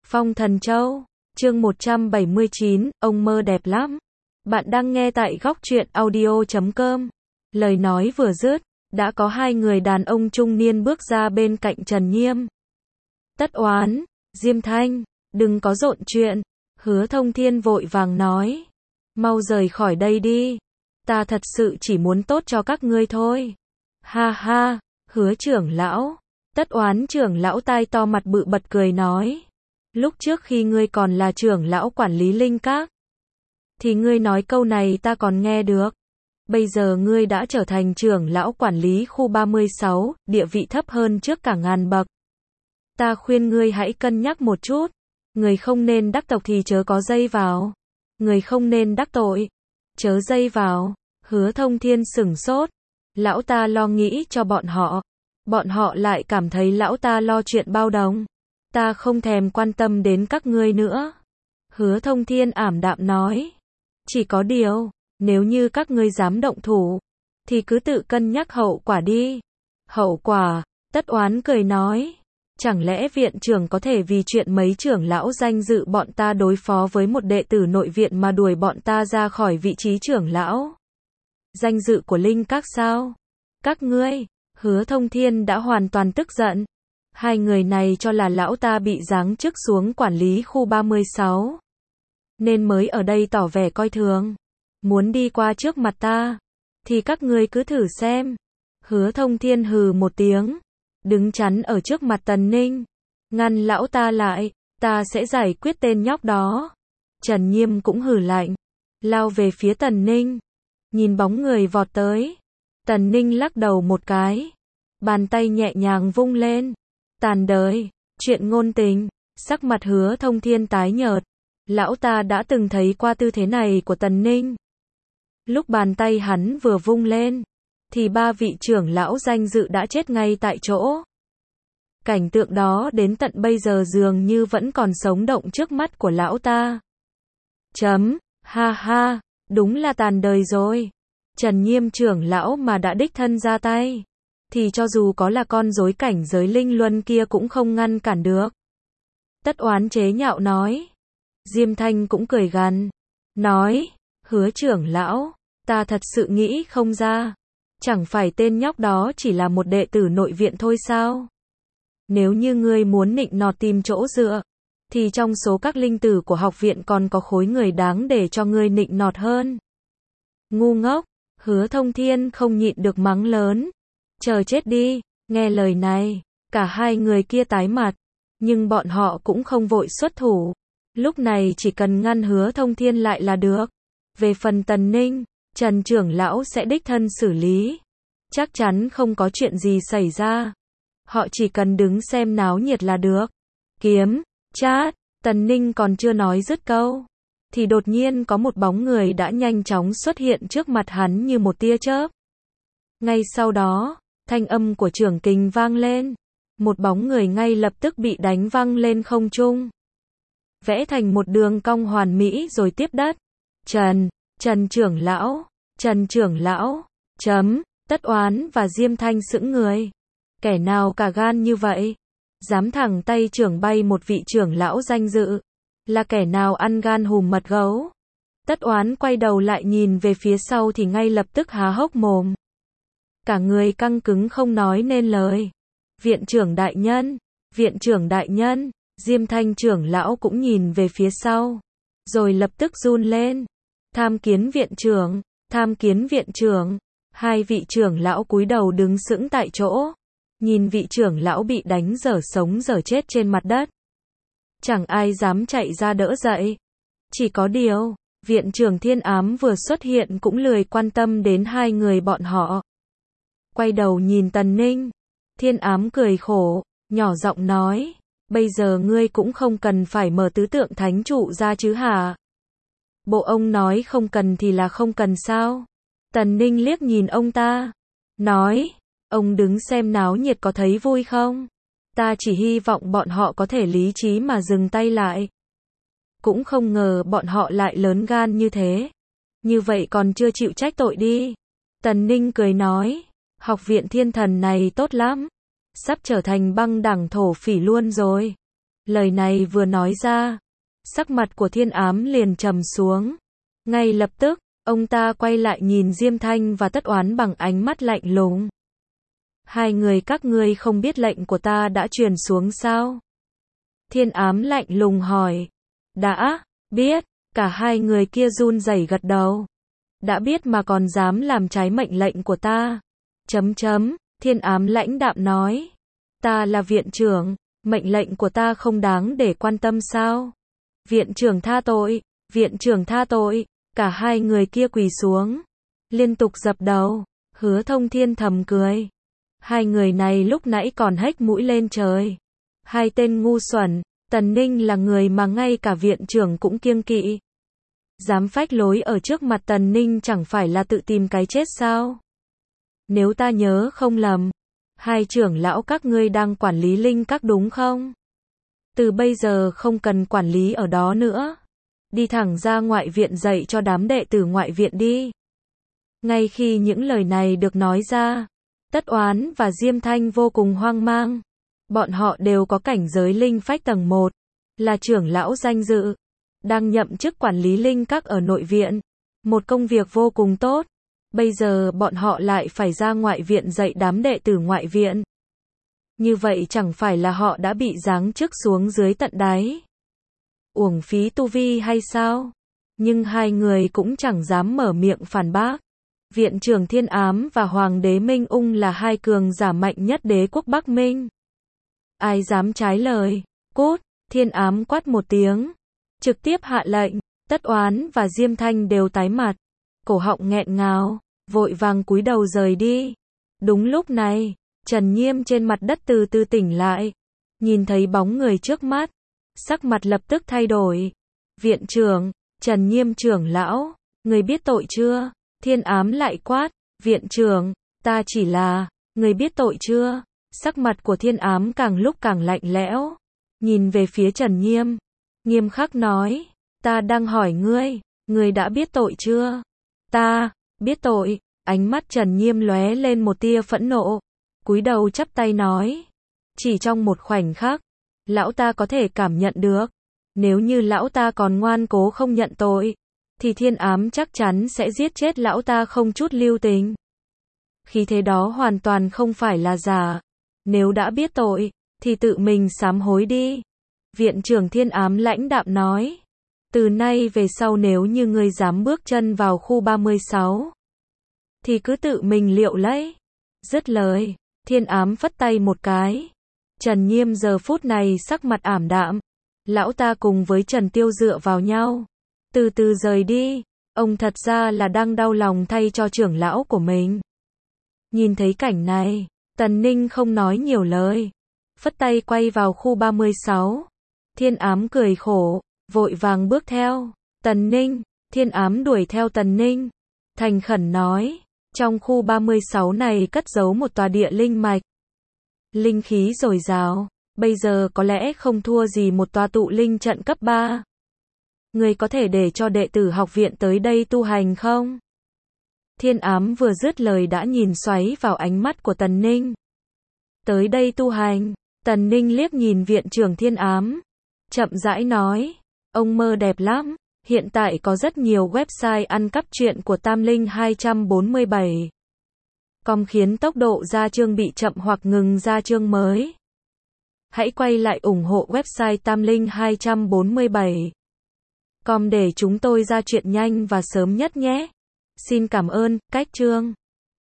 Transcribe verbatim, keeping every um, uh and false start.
Phong Thần Châu, chương một trăm bảy mươi chín, ông mơ đẹp lắm. Bạn đang nghe tại góc truyện audio chấm com. Lời nói vừa dứt, đã có hai người đàn ông trung niên bước ra bên cạnh Trần Nhiêm. Tất Oán, Diêm Thanh, đừng có rộn chuyện. Hứa Thông Thiên vội vàng nói. Mau rời khỏi đây đi. Ta thật sự chỉ muốn tốt cho các ngươi thôi. Ha ha, Hứa trưởng lão. Tất Oán trưởng lão tai to mặt bự bật cười nói. Lúc trước khi ngươi còn là trưởng lão quản lý Linh Các, thì ngươi nói câu này ta còn nghe được. Bây giờ ngươi đã trở thành trưởng lão quản lý khu ba mươi sáu, địa vị thấp hơn trước cả ngàn bậc. Ta khuyên ngươi hãy cân nhắc một chút. Người không nên đắc tộc thì chớ có dây vào. Người không nên đắc tội, chớ dây vào. Hứa Thông Thiên sửng sốt. Lão ta lo nghĩ cho bọn họ. Bọn họ lại cảm thấy lão ta lo chuyện bao đồng. Ta không thèm quan tâm đến các ngươi nữa. Hứa Thông Thiên ảm đạm nói. Chỉ có điều, nếu như các ngươi dám động thủ, thì cứ tự cân nhắc hậu quả đi. Hậu quả, Tất Oán cười nói. Chẳng lẽ viện trưởng có thể vì chuyện mấy trưởng lão danh dự bọn ta đối phó với một đệ tử nội viện mà đuổi bọn ta ra khỏi vị trí trưởng lão? Danh dự của Linh Các sao? Các ngươi, Hứa Thông Thiên đã hoàn toàn tức giận. Hai người này cho là lão ta bị giáng chức xuống quản lý khu ba mươi sáu. Nên mới ở đây tỏ vẻ coi thường. Muốn đi qua trước mặt ta, thì các ngươi cứ thử xem. Hứa Thông Thiên hừ một tiếng. Đứng chắn ở trước mặt Tần Ninh. Ngăn lão ta lại, ta sẽ giải quyết tên nhóc đó. Trần Nhiêm cũng hừ lạnh. Lao về phía Tần Ninh. Nhìn bóng người vọt tới. Tần Ninh lắc đầu một cái. Bàn tay nhẹ nhàng vung lên. Tàn đời, chuyện ngôn tình. Sắc mặt Hứa Thông Thiên tái nhợt. Lão ta đã từng thấy qua tư thế này của Tần Ninh. Lúc bàn tay hắn vừa vung lên, thì ba vị trưởng lão danh dự đã chết ngay tại chỗ. Cảnh tượng đó đến tận bây giờ dường như vẫn còn sống động trước mắt của lão ta. Chấm, ha ha, đúng là tàn đời rồi. Trần Nhiêm trưởng lão mà đã đích thân ra tay, thì cho dù có là con rối cảnh giới linh luân kia cũng không ngăn cản được. Tất Oán chế nhạo nói. Diêm Thanh cũng cười gằn. Nói, Hứa trưởng lão, ta thật sự nghĩ không ra. Chẳng phải tên nhóc đó chỉ là một đệ tử nội viện thôi sao? Nếu như ngươi muốn nịnh nọt tìm chỗ dựa, thì trong số các linh tử của học viện còn có khối người đáng để cho ngươi nịnh nọt hơn. Ngu ngốc, Hứa Thông Thiên không nhịn được mắng lớn. Chờ chết đi, nghe lời này, cả hai người kia tái mặt, nhưng bọn họ cũng không vội xuất thủ. Lúc này chỉ cần ngăn Hứa Thông Thiên lại là được. Về phần Tần Ninh, Trần trưởng lão sẽ đích thân xử lý. Chắc chắn không có chuyện gì xảy ra. Họ chỉ cần đứng xem náo nhiệt là được. Kiếm, chát, Tần Ninh còn chưa nói dứt câu, thì đột nhiên có một bóng người đã nhanh chóng xuất hiện trước mặt hắn như một tia chớp. Ngay sau đó, thanh âm của trưởng kình vang lên. Một bóng người ngay lập tức bị đánh văng lên không trung, vẽ thành một đường cong hoàn mỹ rồi tiếp đất. Trần, Trần trưởng lão, Trần trưởng lão, chấm, Tất Oán và Diêm Thanh sững người. Kẻ nào cả gan như vậy? Dám thẳng tay trưởng bay một vị trưởng lão danh dự? Là kẻ nào ăn gan hùm mật gấu? Tất Oán quay đầu lại nhìn về phía sau thì ngay lập tức há hốc mồm. Cả người căng cứng không nói nên lời. Viện trưởng đại nhân, viện trưởng đại nhân, Diêm Thanh trưởng lão cũng nhìn về phía sau, rồi lập tức run lên. Tham kiến viện trưởng, tham kiến viện trưởng. Hai vị trưởng lão cúi đầu đứng sững tại chỗ, nhìn vị trưởng lão bị đánh dở sống dở chết trên mặt đất. Chẳng ai dám chạy ra đỡ dậy. Chỉ có điều, viện trưởng Thiên Ám vừa xuất hiện cũng lười quan tâm đến hai người bọn họ. Quay đầu nhìn Tần Ninh, Thiên Ám cười khổ, nhỏ giọng nói. Bây giờ ngươi cũng không cần phải mở tứ tượng thánh trụ ra chứ hả? Bộ ông nói không cần thì là không cần sao? Tần Ninh liếc nhìn ông ta, nói, ông đứng xem náo nhiệt có thấy vui không? Ta chỉ hy vọng bọn họ có thể lý trí mà dừng tay lại. Cũng không ngờ bọn họ lại lớn gan như thế. Như vậy còn chưa chịu trách tội đi. Tần Ninh cười nói, học viện Thiên Thần này tốt lắm. Sắp trở thành băng đẳng thổ phỉ luôn rồi. Lời này vừa nói ra, sắc mặt của Thiên Ám liền trầm xuống. Ngay lập tức, ông ta quay lại nhìn Diêm Thanh và Tất Oán bằng ánh mắt lạnh lùng. Hai người các ngươi không biết lệnh của ta đã truyền xuống sao? Thiên Ám lạnh lùng hỏi. Đã, biết, cả hai người kia run rẩy gật đầu. Đã biết mà còn dám làm trái mệnh lệnh của ta. Chấm chấm, Thiên Ám lãnh đạm nói. Ta là viện trưởng, mệnh lệnh của ta không đáng để quan tâm sao? Viện trưởng tha tội, viện trưởng tha tội, cả hai người kia quỳ xuống, liên tục dập đầu. Hứa Thông Thiên thầm cười. Hai người này lúc nãy còn hếch mũi lên trời. Hai tên ngu xuẩn, Tần Ninh là người mà ngay cả viện trưởng cũng kiêng kỵ. Dám phách lối ở trước mặt Tần Ninh chẳng phải là tự tìm cái chết sao? Nếu ta nhớ không lầm, hai trưởng lão các ngươi đang quản lý linh các đúng không? Từ bây giờ không cần quản lý ở đó nữa. Đi thẳng ra ngoại viện dạy cho đám đệ tử ngoại viện đi. Ngay khi những lời này được nói ra, Tất Oán và Diêm Thanh vô cùng hoang mang. Bọn họ đều có cảnh giới linh phách tầng một, là trưởng lão danh dự, đang nhậm chức quản lý linh các ở nội viện. Một công việc vô cùng tốt. Bây giờ bọn họ lại phải ra ngoại viện dạy đám đệ tử ngoại viện. Như vậy chẳng phải là họ đã bị giáng chức xuống dưới tận đáy. Uổng phí tu vi hay sao? Nhưng hai người cũng chẳng dám mở miệng phản bác. Viện trưởng Thiên Ám và Hoàng đế Minh Ung là hai cường giả mạnh nhất đế quốc Bắc Minh. Ai dám trái lời? Cút! Thiên Ám quát một tiếng, trực tiếp hạ lệnh. Tất Oán và Diêm Thanh đều tái mặt, cổ họng nghẹn ngào, vội vàng cúi đầu rời đi. Đúng lúc này, Trần Nhiêm trên mặt đất từ từ tỉnh lại, nhìn thấy bóng người trước mắt, sắc mặt lập tức thay đổi. Viện trưởng, Trần Nhiêm trưởng lão, người biết tội chưa? Thiên Ám lại quát. Viện trưởng, ta chỉ là, người biết tội chưa? Sắc mặt của Thiên Ám càng lúc càng lạnh lẽo, nhìn về phía Trần Nhiêm, nghiêm khắc nói, ta đang hỏi ngươi, ngươi đã biết tội chưa? Ta, biết tội. Ánh mắt Trần Nhiêm lóe lên một tia phẫn nộ, cúi đầu chắp tay nói, chỉ trong một khoảnh khắc, lão ta có thể cảm nhận được, nếu như lão ta còn ngoan cố không nhận tội, thì Thiên Ám chắc chắn sẽ giết chết lão ta không chút lưu tình. Khí thế đó hoàn toàn không phải là giả. Nếu đã biết tội, thì tự mình sám hối đi. Viện trưởng Thiên Ám lãnh đạm nói, từ nay về sau nếu như ngươi dám bước chân vào khu ba mươi sáu, thì cứ tự mình liệu lấy. Dứt lời, Thiên Ám phất tay một cái. Trần Nhiêm giờ phút này sắc mặt ảm đạm. Lão ta cùng với Trần Tiêu dựa vào nhau, từ từ rời đi. Ông thật ra là đang đau lòng thay cho trưởng lão của mình. Nhìn thấy cảnh này, Tần Ninh không nói nhiều lời, phất tay quay vào khu ba mươi sáu. Thiên Ám cười khổ, vội vàng bước theo. Tần Ninh, Thiên Ám đuổi theo Tần Ninh, thành khẩn nói, trong khu ba mươi sáu này cất giấu một tòa địa linh mạch. Linh khí dồi dào, bây giờ có lẽ không thua gì một tòa tụ linh trận cấp ba. Người có thể để cho đệ tử học viện tới đây tu hành không? Thiên Ám vừa dứt lời đã nhìn xoáy vào ánh mắt của Tần Ninh. Tới đây tu hành. Tần Ninh liếc nhìn viện trưởng Thiên Ám, chậm rãi nói, ông mơ đẹp lắm. Hiện tại có rất nhiều website ăn cắp truyện của Tam Linh hai bốn bảy com khiến tốc độ ra chương bị chậm hoặc ngừng ra chương mới. Hãy quay lại ủng hộ website Tam Linh hai bốn bảy com để chúng tôi ra truyện nhanh và sớm nhất nhé. Xin cảm ơn. Cách chương